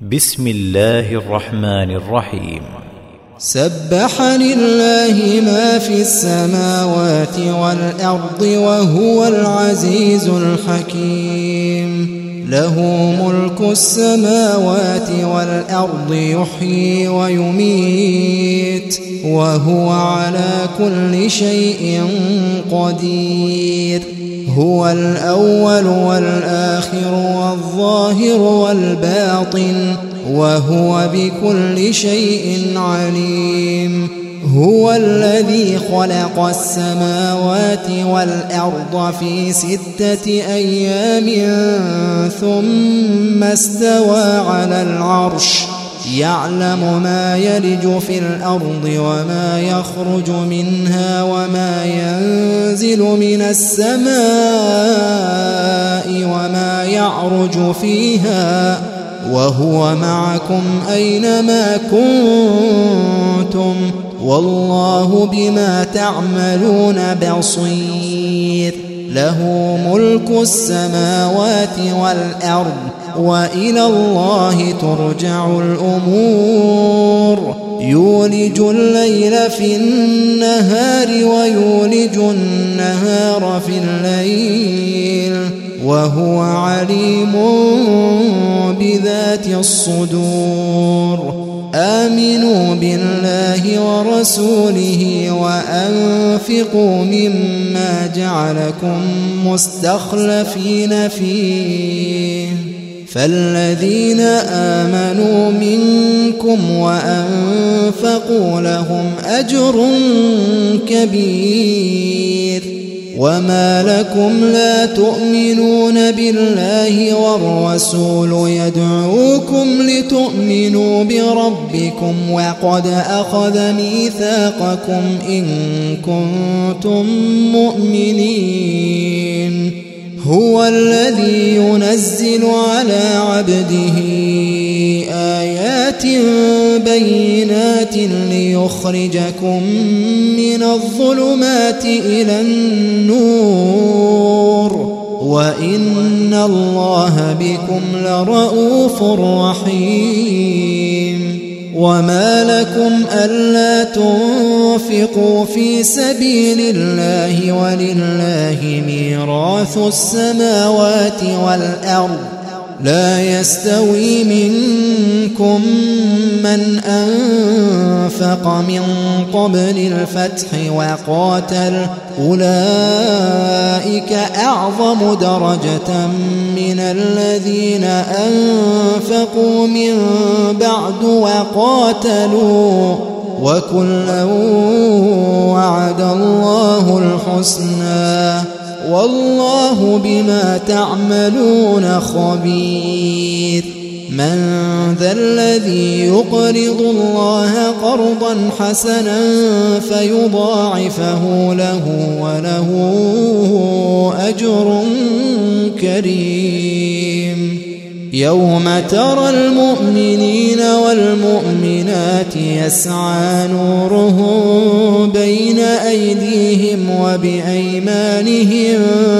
بسم الله الرحمن الرحيم. سبح لله ما في السماوات والأرض وهو العزيز الحكيم. له ملك السماوات والأرض يحيي ويميت وهو على كل شيء قدير. هو الأول والآخر والظاهر والباطن وهو بكل شيء عليم. هو الذي خلق السماوات والأرض في 6 أيام ثم استوى على العرش يعلم ما يلج في الأرض وما يخرج منها وما ينزل من السماء وما يعرج فيها وهو معكم أينما كنتم والله بما تعملون بصير. له ملك السماوات والأرض وإلى الله ترجع الأمور. يولج الليل في النهار ويولج النهار في الليل وهو عليم بذات الصدور. آمنوا بالله ورسوله وأنفقوا مما جعلكم مستخلفين فيه فالذين آمنوا منكم وأنفقوا لهم أجر كبير. وما لكم لا تؤمنون بالله والرسول يدعوكم لتؤمنوا بربكم وقد أخذ ميثاقكم إن كنتم مؤمنين. هو الذي ينزل على عبده آيات بينات ليخرجكم من الظلمات إلى النور وإن الله بكم لرؤوف رحيم. وما لكم ألا تنفقوا في سبيل الله ولله ميراث السماوات والأرض لا يستوي منكم من أنفق من قبل الفتح وقاتل أولئك أعظم درجة من الذين أنفقوا من بعد وقاتلوا وكلا وعد الله الحسنى والله بما تعملون خبير. من ذا الذي يقرض الله قرضا حسنا فيضاعفه له وله أجر كريم. يوم ترى المؤمنين والمؤمنات يسعى نورهم بين أيديهم وبأيمانهم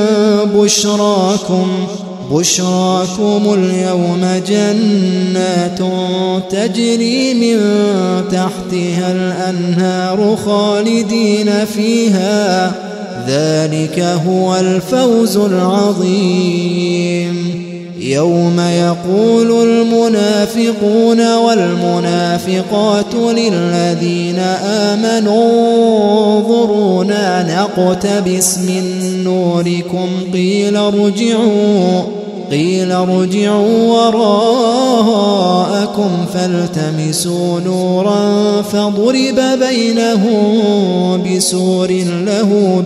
بشراكم اليوم جنات تجري من تحتها الأنهار خالدين فيها ذلك هو الفوز العظيم. يوم يقول المنافقون والمنافقات للذين آمنوا انظرونا نقتبس من نوركم قيل ارجعوا وراءكم فالتمسوا نورا فضرب بينهم بسور له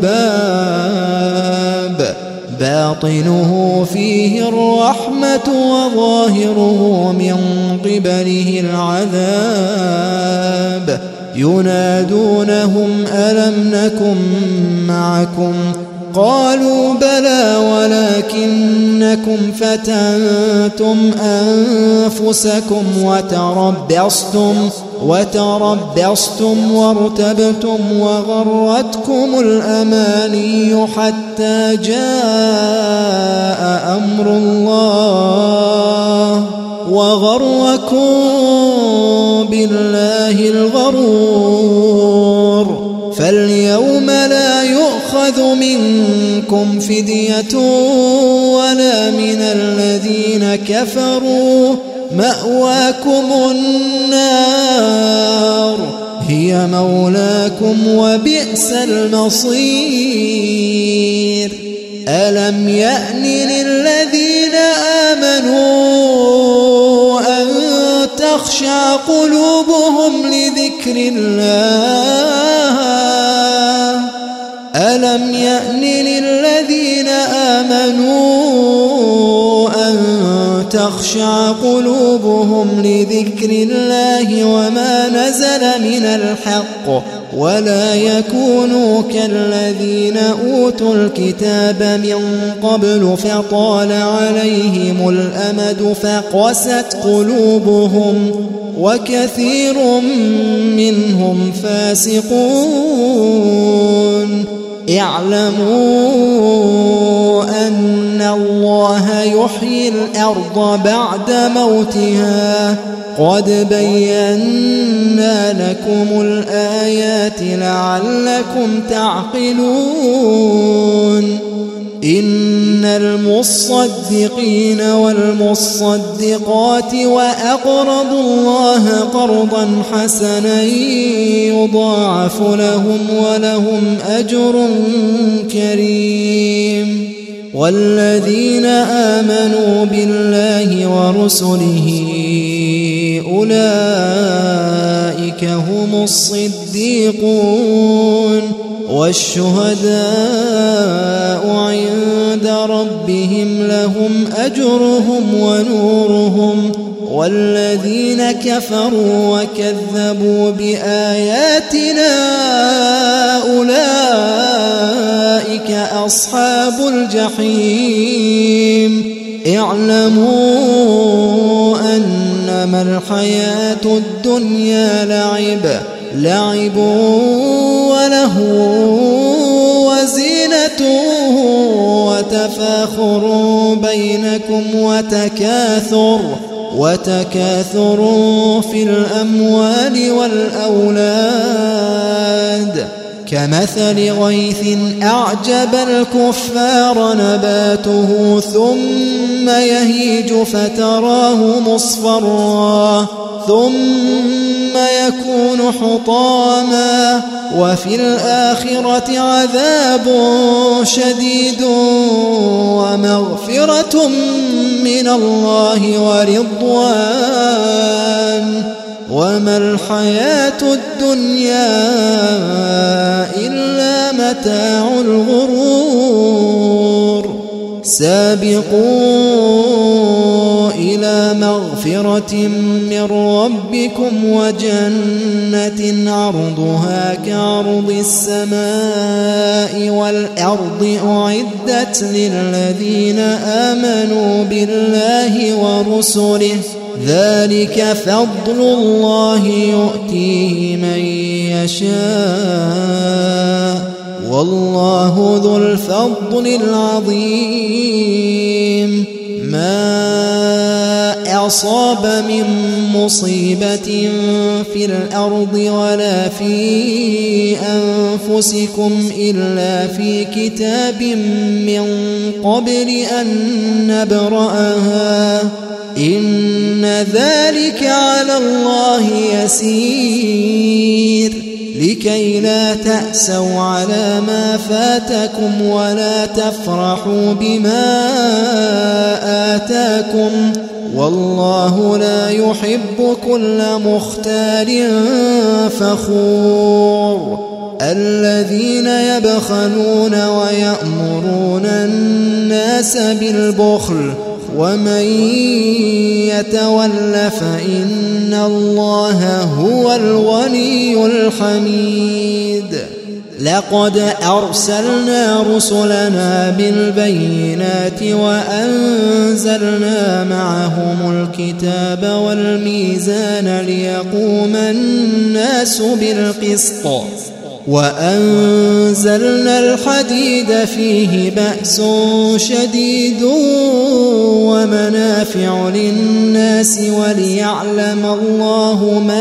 باب باطنه فيه الرحمة وظاهره من قبله العذاب. ينادونهم ألم نكن معكم قالوا بلى ولكنكم فتنتم أنفسكم وتربصتم وارتبتم وغرتكم الأماني حتى جاء أمر الله وغركم بالله الغرور فاليوم لا يؤخذ منكم فدية ولا من الذين كفروا مأواكم النار هي مولاكم وبئس المصير ألم يأن للذين آمنوا أن تخشع قلوبهم لذكر الله ألم يأن للذين آمنوا أن تخشع قلوبهم لذكر الله وما نزل من الحق ولا يكونوا كالذين أوتوا الكتاب من قبل فطال عليهم الأمد فقست قلوبهم وكثير منهم فاسقون اعلموا أن الله يحيي الأرض بعد موتها قد بينا لكم الآيات لعلكم تعقلون إن المصدقين والمصدقات وأقرضوا الله قرضا حسنا يضاعف لهم ولهم أجر كريم والذين آمنوا بالله ورسله أولئك هم الصديقون والشهداء عند ربهم لهم أجرهم ونورهم والذين كفروا وكذبوا بآياتنا أولئك أصحاب الجحيم اعلموا أنما الحياة الدنيا لعب ولهو وزينة وتفاخر بينكم وتكاثر في الأموال والأولاد كمثل غيث أعجب الكفار نباته ثم يهيج فتراه مصفرا ثم يكون حطاما وفي الآخرة عذاب شديد ومغفرة من الله ورضوان وما الحياة الدنيا إلا متاع الغرور سابقوا إلى مغفرة من ربكم وجنة عرضها كعرض السماء والأرض أعدت للذين آمنوا بالله ورسله ذلك فضل الله يؤتيه من يشاء والله ذو الفضل العظيم ما أصاب من مصيبة في الأرض ولا في أنفسكم إلا في كتاب من قبل أن نبرأها إن ذلك على الله يسير لكي لا تأسوا على ما فاتكم ولا تفرحوا بما آتاكم والله لا يحب كل مختال فخور الذين يبخلون ويأمرون الناس بالبخل ومن يتول فإن الله هو الغني الحميد لقد أرسلنا رسلنا بالبينات وأنزلنا معهم الكتاب والميزان ليقوم الناس بالقسط وأنزلنا الحديد فيه بأس شديد ومنافع للناس وليعلم الله من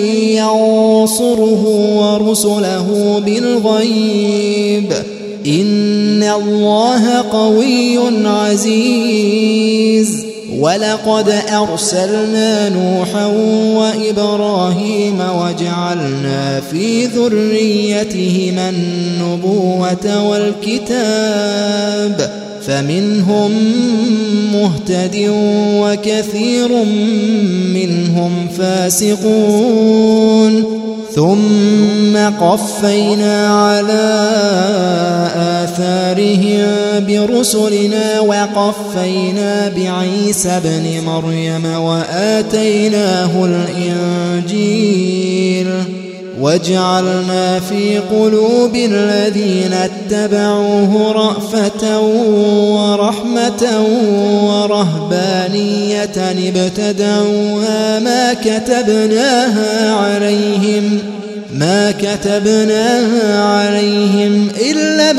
ينصره ورسله بالغيب إن الله قوي عزيز. ولقد أرسلنا نوحا وإبراهيم وجعلنا في ذريتهما النبوة والكتاب فمنهم مهتد وكثير منهم فاسقون. ثم قفينا على آثارهم برسلنا وقفينا بعيسى ابن مريم وآتيناه الإنجيل وجعلنا في قلوب الذين اتبعوه رأفة ورحمة ورهبانية ابتدعوها ما كتبناها عليهم إلا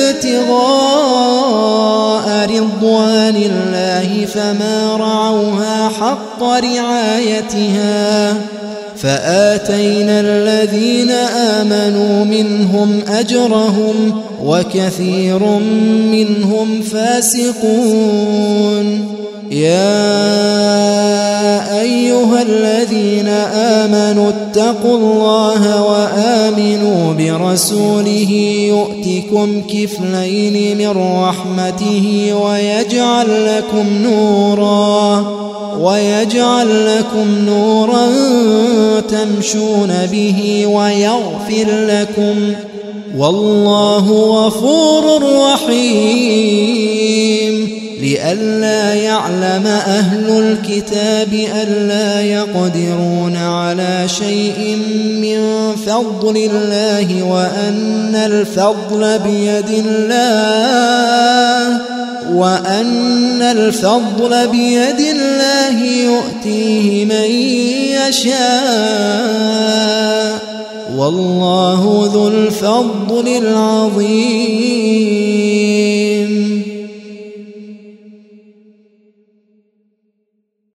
ابتغاء رضوان الله فما رعوها حق رعايتها فآتينا الذين آمنوا منهم أجرهم وكثير منهم فاسقون. يا أيها الذين آمنوا اتقوا الله وآمنوا برسوله يؤتكم كفلين من رحمته ويجعل لكم نورا تمشون به ويغفر لكم والله غفور رحيم. لئلا يعلم أهل الكتاب ألا يقدرون على شيء من فضل الله وأن الفضل بيد الله يؤتيه من يشاء والله ذو الفضل العظيم.